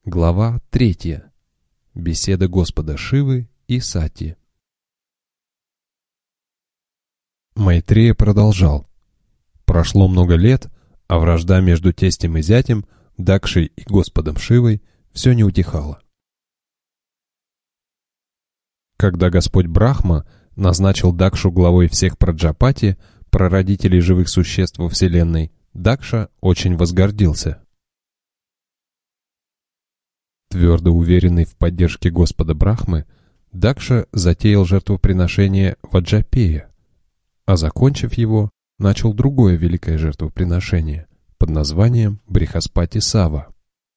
Глава 3. Беседа Господа Шивы и Сати. Майтрея продолжал. Прошло много лет, а вражда между тестем и зятем, Дакшей и Господом Шивой все не утихала. Когда Господь Брахма назначил Дакшу главой всех Праджапати, прародителей живых существ во Вселенной, Дакша очень возгордился. Твердо уверенный в поддержке Господа Брахмы, Дакша затеял жертвоприношение Ваджапея, а закончив его, начал другое великое жертвоприношение под названием Брихаспати Сава.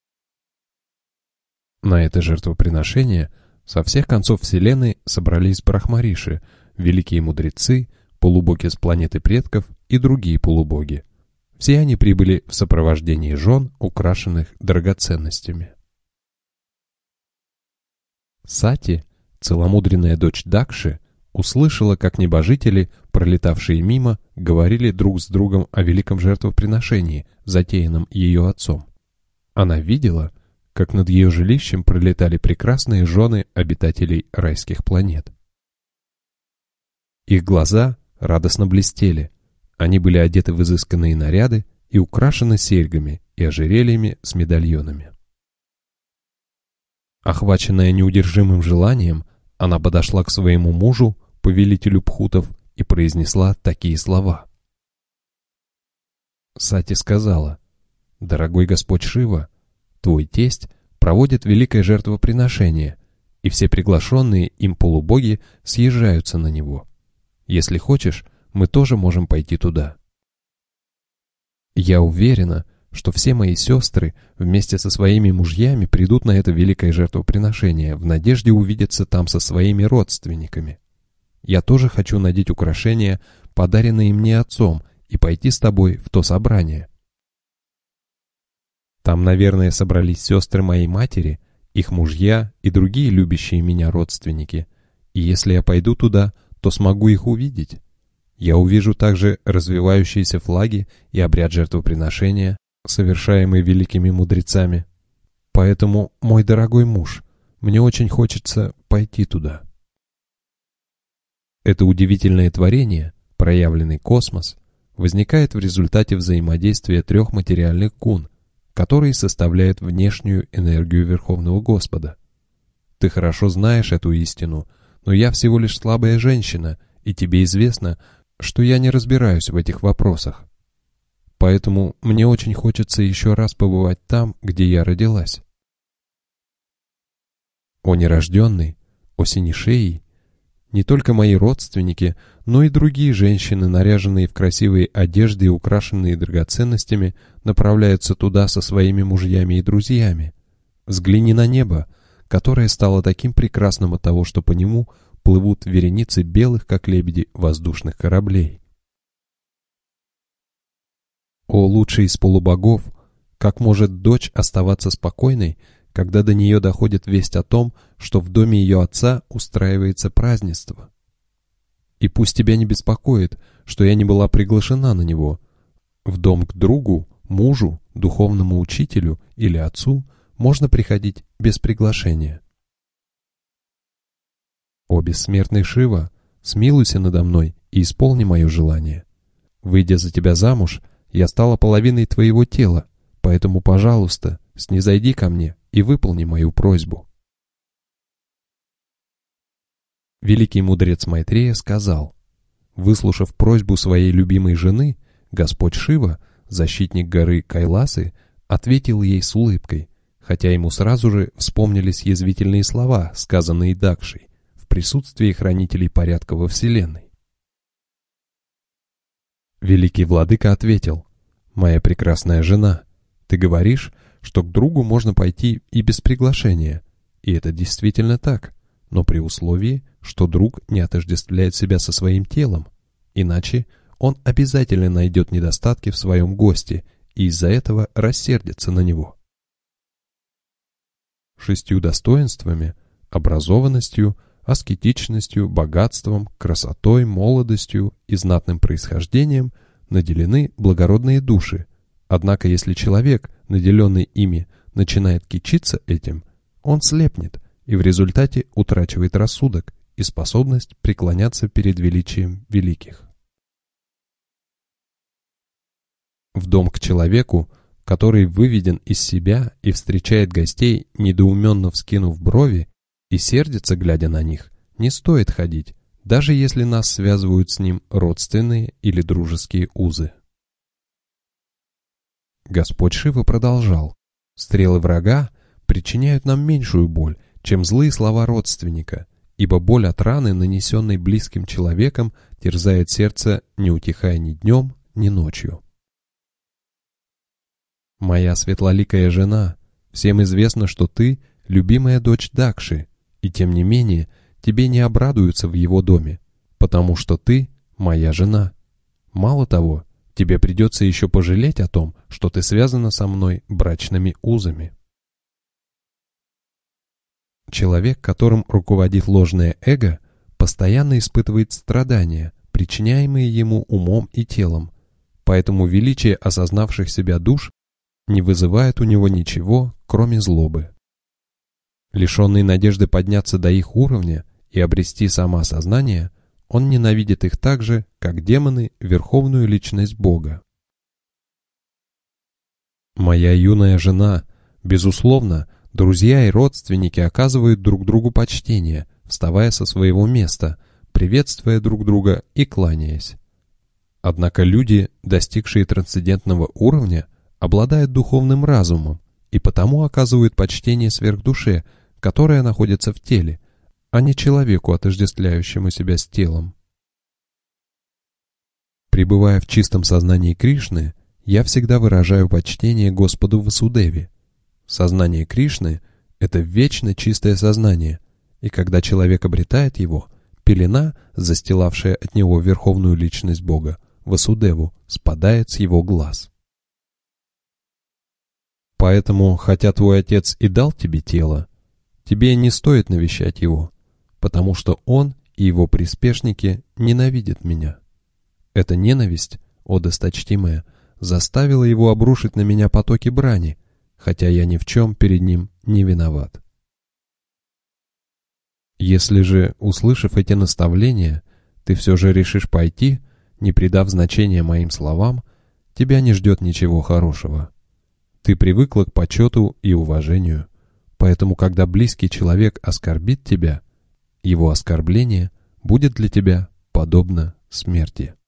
На это жертвоприношение со всех концов Вселенной собрались брахмариши, великие мудрецы, полубоги с планеты предков и другие полубоги. Все они прибыли в сопровождении жен, украшенных драгоценностями. Сати, целомудренная дочь Дакши, услышала, как небожители, пролетавшие мимо, говорили друг с другом о великом жертвоприношении, затеянном ее отцом. Она видела, как над ее жилищем пролетали прекрасные жены обитателей райских планет. Их глаза радостно блестели, они были одеты в изысканные наряды и украшены серьгами и ожерельями с медальонами. Охваченная неудержимым желанием, она подошла к своему мужу, повелителю Пхутов, и произнесла такие слова. Сати сказала: «Дорогой Господь Шива, твой тесть проводит великое жертвоприношение, и все приглашенные им полубоги съезжаются на него. Если хочешь, мы тоже можем пойти туда. Я уверена, что все мои сестры вместе со своими мужьями придут на это великое жертвоприношение в надежде увидеться там со своими родственниками. Я тоже хочу надеть украшения, подаренные мне отцом, и пойти с тобой в то собрание. Там, наверное, собрались сестры моей матери, их мужья и другие любящие меня родственники, и если я пойду туда, то смогу их увидеть. Я увижу также развивающиеся флаги и обряд жертвоприношения, совершаемый великими мудрецами. Поэтому, мой дорогой муж, мне очень хочется пойти туда». Это удивительное творение, проявленный космос, возникает в результате взаимодействия трех материальных гун, которые составляют внешнюю энергию Верховного Господа. Ты хорошо знаешь эту истину, но я всего лишь слабая женщина, и тебе известно, что я не разбираюсь в этих вопросах. Поэтому мне очень хочется еще раз побывать там, где я родилась. О нерожденный, о синешеи, не только мои родственники, но и другие женщины, наряженные в красивые одежды и украшенные драгоценностями, направляются туда со своими мужьями и друзьями. Взгляни на небо, которое стало таким прекрасным от того, что по нему плывут вереницы белых, как лебеди, воздушных кораблей. О лучший из полубогов, как может дочь оставаться спокойной, когда до нее доходит весть о том, что в доме ее отца устраивается празднество? И пусть тебя не беспокоит, что я не была приглашена на него. В дом к другу, мужу, духовному учителю или отцу можно приходить без приглашения. О бессмертный Шива, смилуйся надо мной и исполни мое желание. Выйдя за тебя замуж, я стала половиной твоего тела, поэтому, пожалуйста, снизойди ко мне и выполни мою просьбу». Великий мудрец Майтрея сказал: выслушав просьбу своей любимой жены, Господь Шива, защитник горы Кайласы, ответил ей с улыбкой, хотя ему сразу же вспомнились язвительные слова, сказанные Дакшей, в присутствии хранителей порядка во Вселенной. Великий владыка ответил: «Моя прекрасная жена, ты говоришь, что к другу можно пойти и без приглашения, и это действительно так, но при условии, что друг не отождествляет себя со своим телом, иначе он обязательно найдет недостатки в своем госте и из-за этого рассердится на него. 6 достоинствами – образованностью, аскетичностью, богатством, красотой, молодостью и знатным происхождением наделены благородные души, однако если человек, наделенный ими, начинает кичиться этим, он слепнет и в результате утрачивает рассудок и способность преклоняться перед величием великих. В дом к человеку, который выведен из себя и встречает гостей, недоуменно вскинув брови и сердится, глядя на них, не стоит ходить, даже если нас связывают с ним родственные или дружеские узы. Господь Шива продолжал: «Стрелы врага причиняют нам меньшую боль, чем злые слова родственника, ибо боль от раны, нанесенной близким человеком, терзает сердце, не утихая ни днем, ни ночью». «Моя светлоликая жена, всем известно, что ты — любимая дочь Дакши, и тем не менее тебе не обрадуются в его доме, потому что ты — моя жена. Мало того, тебе придется еще пожалеть о том, что ты связана со мной брачными узами». Человек, которым руководит ложное эго, постоянно испытывает страдания, причиняемые ему умом и телом, поэтому величие осознавших себя душ не вызывает у него ничего, кроме злобы. Лишенный надежды подняться до их уровня и обрести самоосознание, он ненавидит их так же, как демоны верховную личность Бога. «Моя юная жена, безусловно, друзья и родственники оказывают друг другу почтение, вставая со своего места, приветствуя друг друга и кланяясь. Однако люди, достигшие трансцендентного уровня, обладают духовным разумом и потому оказывают почтение сверхдуше, которая находится в теле, а не человеку, отождествляющему себя с телом. Пребывая в чистом сознании Кришны, я всегда выражаю почтение Господу Васудеве. Сознание Кришны — это вечно чистое сознание, и когда человек обретает его, пелена, застилавшая от него верховную личность Бога, Васудеву, спадает с его глаз. Поэтому, хотя твой отец и дал тебе тело, тебе не стоит навещать его, потому что он и его приспешники ненавидят меня. Эта ненависть, о досточтимая, заставила его обрушить на меня потоки брани, хотя я ни в чем перед ним не виноват. Если же, услышав эти наставления, ты все же решишь пойти, не придав значения моим словам, тебя не ждет ничего хорошего. Ты привыкла к почету и уважению, поэтому, когда близкий человек оскорбит тебя, его оскорбление будет для тебя подобно смерти.